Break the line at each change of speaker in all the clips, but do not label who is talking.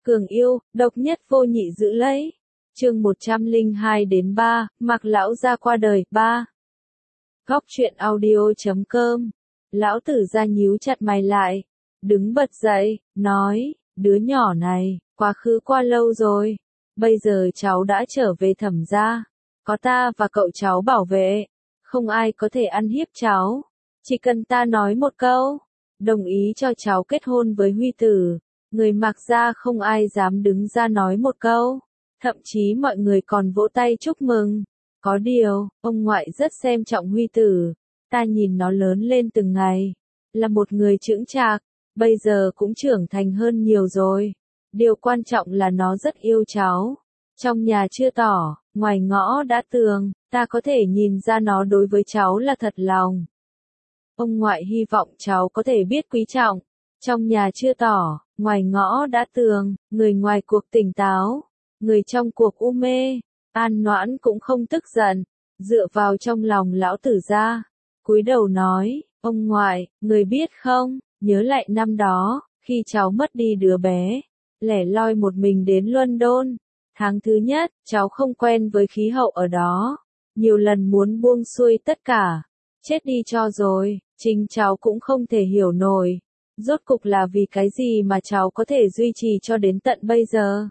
Cường yêu, độc nhất vô nhị giữ lấy. Chương 102-3, Mạc lão gia qua đời, 3. Góc truyện audio.com. Lão tử gia nhíu chặt mày lại, đứng bật dậy, nói, đứa nhỏ này, quá khứ qua lâu rồi, bây giờ cháu đã trở về Thẩm gia, có ta và cậu cháu bảo vệ, không ai có thể ăn hiếp cháu, chỉ cần ta nói một câu, đồng ý cho cháu kết hôn với Huy tử, người Mạc gia không ai dám đứng ra nói một câu, thậm chí mọi người còn vỗ tay chúc mừng. Có điều, ông ngoại rất xem trọng Huy tử, ta nhìn nó lớn lên từng ngày, là một người chững chạc, bây giờ cũng trưởng thành hơn nhiều rồi. Điều quan trọng là nó rất yêu cháu. Trong nhà chưa tỏ, ngoài ngõ đã tường, ta có thể nhìn ra nó đối với cháu là thật lòng. Ông ngoại hy vọng cháu có thể biết quý trọng. Trong nhà chưa tỏ, ngoài ngõ đã tường, người ngoài cuộc tỉnh táo, người trong cuộc u mê. An Noãn cũng không tức giận, dựa vào trong lòng lão tử gia, cúi đầu nói, ông ngoại, người biết không, nhớ lại năm đó, khi cháu mất đi đứa bé, lẻ loi một mình đến London. Tháng thứ nhất, cháu không quen với khí hậu ở đó, nhiều lần muốn buông xuôi tất cả, chết đi cho rồi, chính cháu cũng không thể hiểu nổi, rốt cục là vì cái gì mà cháu có thể duy trì cho đến tận bây giờ.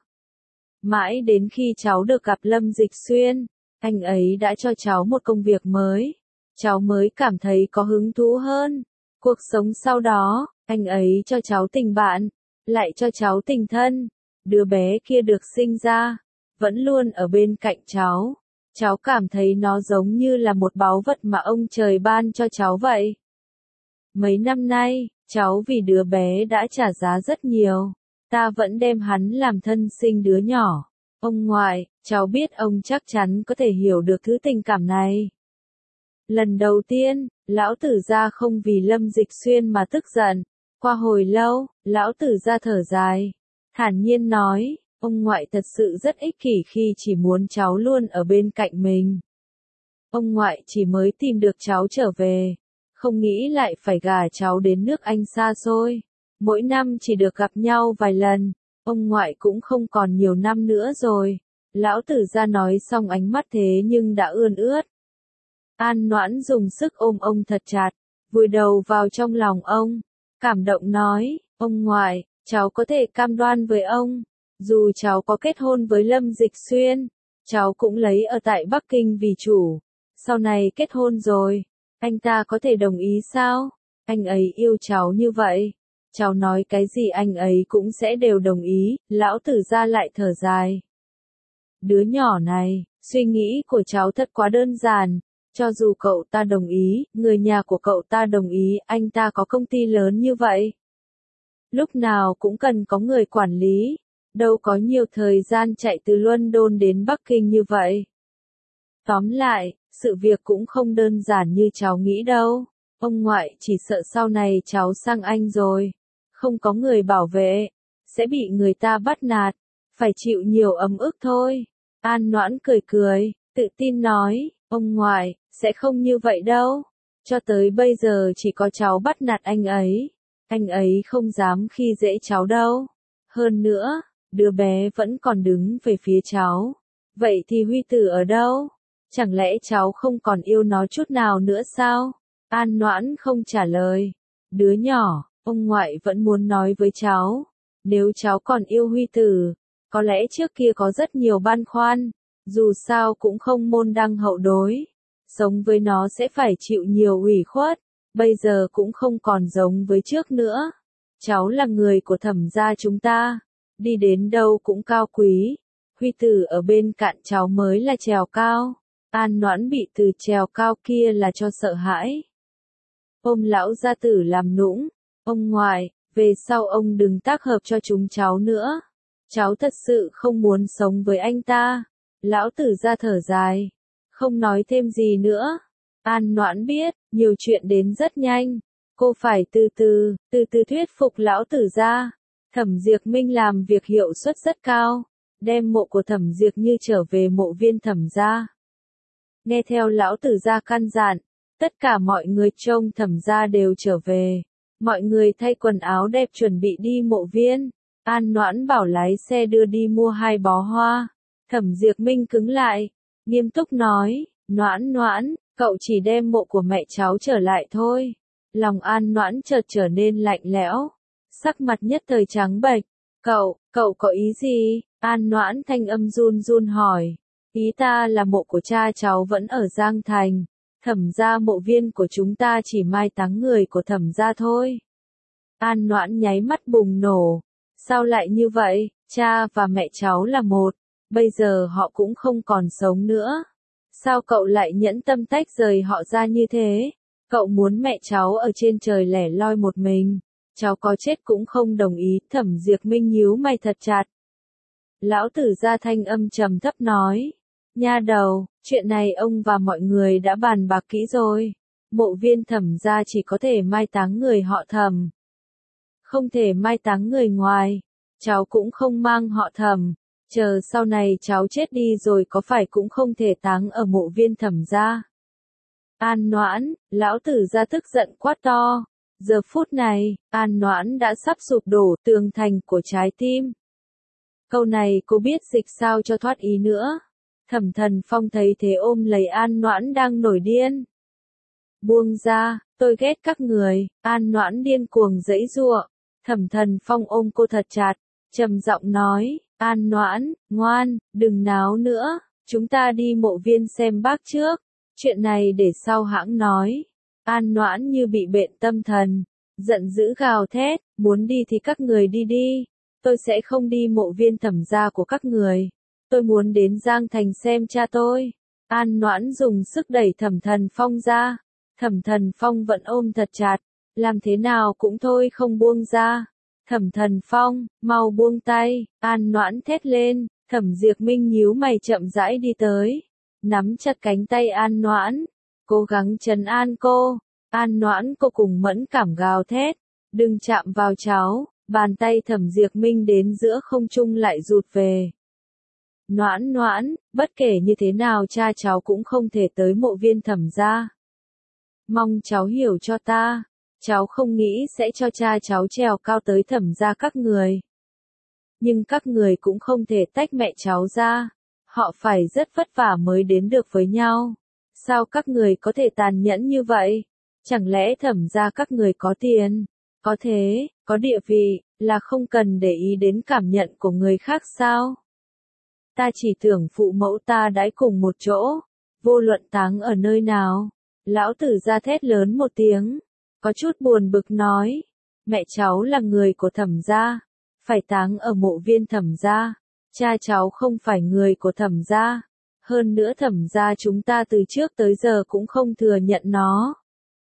Mãi đến khi cháu được gặp Lâm Dịch Xuyên, anh ấy đã cho cháu một công việc mới, cháu mới cảm thấy có hứng thú hơn. Cuộc sống sau đó, anh ấy cho cháu tình bạn, lại cho cháu tình thân. Đứa bé kia được sinh ra, vẫn luôn ở bên cạnh cháu. Cháu cảm thấy nó giống như là một báu vật mà ông trời ban cho cháu vậy. Mấy năm nay, cháu vì đứa bé đã trả giá rất nhiều. Ta vẫn đem hắn làm thân sinh đứa nhỏ. Ông ngoại, cháu biết ông chắc chắn có thể hiểu được thứ tình cảm này. Lần đầu tiên, lão tử gia không vì Lâm Dịch Xuyên mà tức giận. Qua hồi lâu, lão tử gia thở dài, thản nhiên nói, ông ngoại thật sự rất ích kỷ khi chỉ muốn cháu luôn ở bên cạnh mình. Ông ngoại chỉ mới tìm được cháu trở về, không nghĩ lại phải gả cháu đến nước Anh xa xôi. Mỗi năm chỉ được gặp nhau vài lần, ông ngoại cũng không còn nhiều năm nữa rồi. Lão tử gia nói xong ánh mắt thế nhưng đã ươn ướt. An Noãn dùng sức ôm ông thật chặt, vùi đầu vào trong lòng ông, cảm động nói, ông ngoại, cháu có thể cam đoan với ông, dù cháu có kết hôn với Lâm Dịch Xuyên, cháu cũng lấy ở tại Bắc Kinh vì chủ. Sau này kết hôn rồi, anh ta có thể đồng ý sao? Anh ấy yêu cháu như vậy. Cháu nói cái gì anh ấy cũng sẽ đều đồng ý, lão tử gia lại thở dài. Đứa nhỏ này, suy nghĩ của cháu thật quá đơn giản, cho dù cậu ta đồng ý, người nhà của cậu ta đồng ý, anh ta có công ty lớn như vậy. Lúc nào cũng cần có người quản lý, đâu có nhiều thời gian chạy từ London đến Bắc Kinh như vậy. Tóm lại, sự việc cũng không đơn giản như cháu nghĩ đâu, ông ngoại chỉ sợ sau này cháu sang Anh rồi. Không có người bảo vệ, sẽ bị người ta bắt nạt, phải chịu nhiều ấm ức thôi. An Noãn cười cười, tự tin nói, ông ngoại, sẽ không như vậy đâu. Cho tới bây giờ chỉ có cháu bắt nạt anh ấy không dám khi dễ cháu đâu. Hơn nữa, đứa bé vẫn còn đứng về phía cháu. Vậy thì Huy tử ở đâu? Chẳng lẽ cháu không còn yêu nó chút nào nữa sao? An Noãn không trả lời. Đứa nhỏ, ông ngoại vẫn muốn nói với cháu, nếu cháu còn yêu Huy tử, có lẽ trước kia có rất nhiều băn khoăn, dù sao cũng không môn đăng hậu đối, sống với nó sẽ phải chịu nhiều ủy khuất, bây giờ cũng không còn giống với trước nữa. Cháu là người của Thẩm gia chúng ta, đi đến đâu cũng cao quý, Huy tử ở bên cạnh cháu mới là trèo cao. An Noãn bị từ trèo cao kia là cho sợ hãi. Ôm lão gia tử làm nũng. Ông ngoại, về sau ông đừng tác hợp cho chúng cháu nữa. Cháu thật sự không muốn sống với anh ta. Lão tử gia thở dài, không nói thêm gì nữa. An Noãn biết, nhiều chuyện đến rất nhanh. Cô phải từ từ thuyết phục lão tử gia. Thẩm Diệp Minh làm việc hiệu suất rất cao, đem mộ của Thẩm Diệp Như trở về mộ viên Thẩm gia. Nghe theo lão tử gia căn dặn, tất cả mọi người trông Thẩm gia đều trở về. Mọi người thay quần áo đẹp chuẩn bị đi mộ viên. An Noãn bảo lái xe đưa đi mua 2 bó hoa. Thẩm Diệp Minh cứng lại, nghiêm túc nói, Noãn Noãn, cậu chỉ đem mộ của mẹ cháu trở lại thôi. Lòng An Noãn chợt trở nên lạnh lẽo, sắc mặt nhất thời trắng bệch. Cậu có ý gì? An Noãn thanh âm run run hỏi. Ý ta là mộ của cha cháu vẫn ở Giang Thành. Thẩm gia mộ viên của chúng ta chỉ mai táng người của Thẩm gia thôi. An Noãn nháy mắt bùng nổ. Sao lại như vậy? Cha và mẹ cháu là một. Bây giờ họ cũng không còn sống nữa. Sao cậu lại nhẫn tâm tách rời họ ra như thế? Cậu muốn mẹ cháu ở trên trời lẻ loi một mình. Cháu có chết cũng không đồng ý. Thẩm Diệp Minh nhíu mày thật chặt. Lão tử gia thanh âm trầm thấp nói. Nha đầu, chuyện này ông và mọi người đã bàn bạc kỹ rồi. Mộ viên Thẩm gia chỉ có thể mai táng người họ Thẩm. Không thể mai táng người ngoài. Cháu cũng không mang họ Thẩm. Chờ sau này cháu chết đi rồi có phải cũng không thể táng ở mộ viên Thẩm gia. An Noãn, lão tử gia tức giận quát to. Giờ phút này, An Noãn đã sắp sụp đổ tường thành của trái tim. Câu này cô biết dịch sao cho thoát ý nữa. Thẩm Thần Phong thấy thế ôm lấy An Noãn đang nổi điên. Buông ra, tôi ghét các người. An Noãn điên cuồng giãy giụa. Thẩm Thần Phong ôm cô thật chặt, trầm giọng nói, An Noãn, ngoan, đừng náo nữa, chúng ta đi mộ viên xem bác trước, chuyện này để sau hãng nói. An Noãn như bị bệnh tâm thần, giận dữ gào thét, muốn đi thì các người đi đi, tôi sẽ không đi mộ viên Thẩm gia của các người, tôi muốn đến Giang Thành xem cha tôi. An Noãn dùng sức đẩy Thẩm Thần Phong ra, Thẩm Thần Phong vẫn ôm thật chặt, làm thế nào cũng thôi không buông ra. Thẩm Thần Phong, mau buông tay, An Noãn thét lên, Thẩm Diệp Minh nhíu mày chậm rãi đi tới, nắm chặt cánh tay An Noãn, cố gắng trấn an cô. An Noãn cô cùng mẫn cảm gào thét, đừng chạm vào cháu, bàn tay Thẩm Diệp Minh đến giữa không trung lại rụt về. Noãn Noãn, bất kể như thế nào cha cháu cũng không thể tới mộ viên Thẩm gia. Mong cháu hiểu cho ta. Cháu không nghĩ sẽ cho cha cháu trèo cao tới Thẩm gia các người. Nhưng các người cũng không thể tách mẹ cháu ra. Họ phải rất vất vả mới đến được với nhau. Sao các người có thể tàn nhẫn như vậy? Chẳng lẽ Thẩm gia các người có tiền, có thế, có địa vị, là không cần để ý đến cảm nhận của người khác sao? Ta chỉ tưởng phụ mẫu ta đãi cùng một chỗ, vô luận táng ở nơi nào. Lão tử gia thét lớn một tiếng. Có chút buồn bực nói, mẹ cháu là người của Thẩm gia, phải táng ở mộ viên Thẩm gia, cha cháu không phải người của Thẩm gia, hơn nữa Thẩm gia chúng ta từ trước tới giờ cũng không thừa nhận nó.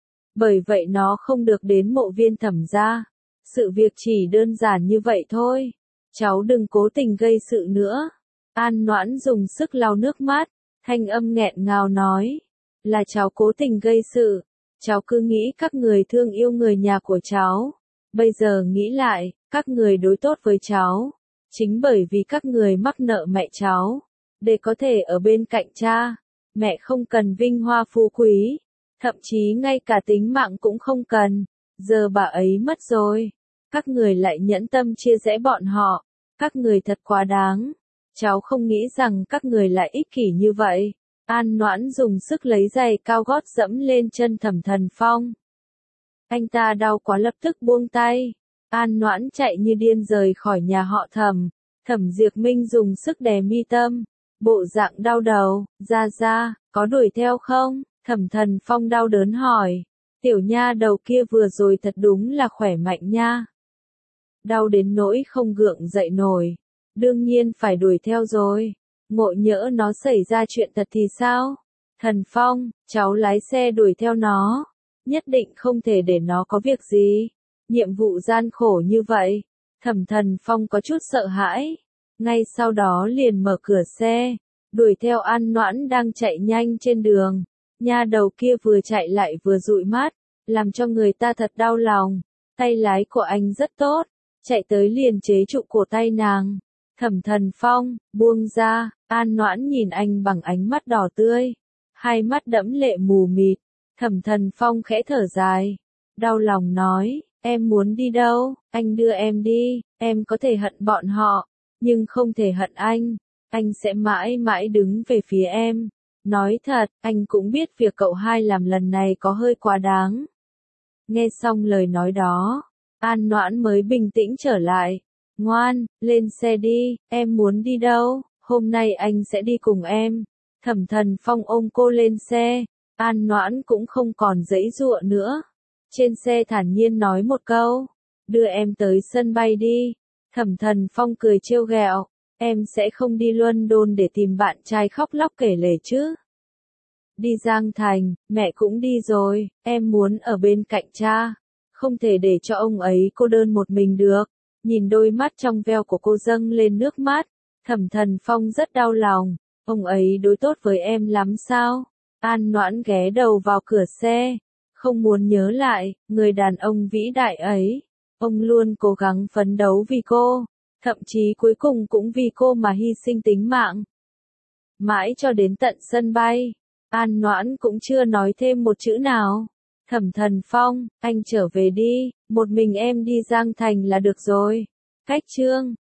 Bởi vậy nó không được đến mộ viên Thẩm gia, sự việc chỉ đơn giản như vậy thôi, cháu đừng cố tình gây sự nữa. An Noãn dùng sức lau nước mắt, thanh âm nghẹn ngào nói, là cháu cố tình gây sự. Cháu cứ nghĩ các người thương yêu người nhà của cháu. Bây giờ nghĩ lại, các người đối tốt với cháu. Chính bởi vì các người mắc nợ mẹ cháu. Để có thể ở bên cạnh cha. Mẹ không cần vinh hoa phú quý. Thậm chí ngay cả tính mạng cũng không cần. Giờ bà ấy mất rồi. Các người lại nhẫn tâm chia rẽ bọn họ. Các người thật quá đáng. Cháu không nghĩ rằng các người lại ích kỷ như vậy. An Noãn dùng sức lấy giày cao gót dẫm lên chân Thẩm Thần Phong. Anh ta đau quá lập tức buông tay. An Noãn chạy như điên rời khỏi nhà họ Thẩm. Thẩm Diệp Minh dùng sức đè mi tâm. Bộ dạng đau đầu, ra, có đuổi theo không? Thẩm Thần Phong đau đớn hỏi. Tiểu nha đầu kia vừa rồi thật đúng là khỏe mạnh nha. Đau đến nỗi không gượng dậy nổi. Đương nhiên phải đuổi theo rồi. Ngộ nhỡ nó xảy ra chuyện thật thì sao? Thần Phong, cháu lái xe đuổi theo nó. Nhất định không thể để nó có việc gì. Nhiệm vụ gian khổ như vậy. Thẩm Thần Phong có chút sợ hãi. Ngay sau đó liền mở cửa xe. Đuổi theo An Noãn đang chạy nhanh trên đường. Nha đầu kia vừa chạy lại vừa dụi mắt. Làm cho người ta thật đau lòng. Tay lái của anh rất tốt. Chạy tới liền chế trụ cổ tay nàng. Thẩm Thần Phong, buông ra. An Noãn nhìn anh bằng ánh mắt đỏ tươi. Hai mắt đẫm lệ mù mịt. Thẩm Thần Phong khẽ thở dài. Đau lòng nói, em muốn đi đâu, anh đưa em đi. em có thể hận bọn họ, nhưng không thể hận anh sẽ mãi mãi đứng về phía em. Nói thật, anh cũng biết việc cậu hai làm lần này có hơi quá đáng. Nghe xong lời nói đó, An Noãn mới bình tĩnh trở lại. Ngoan, lên xe đi, em muốn đi đâu, hôm nay anh sẽ đi cùng em. Thẩm Thần Phong ôm cô lên xe, An Noãn cũng không còn giãy giụa nữa. Trên xe thản nhiên nói một câu, đưa em tới sân bay đi. Thẩm Thần Phong cười trêu ghẹo, em sẽ không đi London để tìm bạn trai khóc lóc kể lể chứ. Đi Giang Thành, mẹ cũng đi rồi, em muốn ở bên cạnh cha. Không thể để cho ông ấy cô đơn một mình được. Nhìn đôi mắt trong veo của cô dâng lên nước mắt. Thẩm Thần Phong rất đau lòng. Ông ấy đối tốt với em lắm sao? An Noãn ghé đầu vào cửa xe. Không muốn nhớ lại, người đàn ông vĩ đại ấy. Ông luôn cố gắng phấn đấu vì cô. Thậm chí cuối cùng cũng vì cô mà hy sinh tính mạng. Mãi cho đến tận sân bay, An Noãn cũng chưa nói thêm một chữ nào. Thẩm Thần Phong, anh trở về đi, một mình em đi Giang Thành là được rồi. Cách chương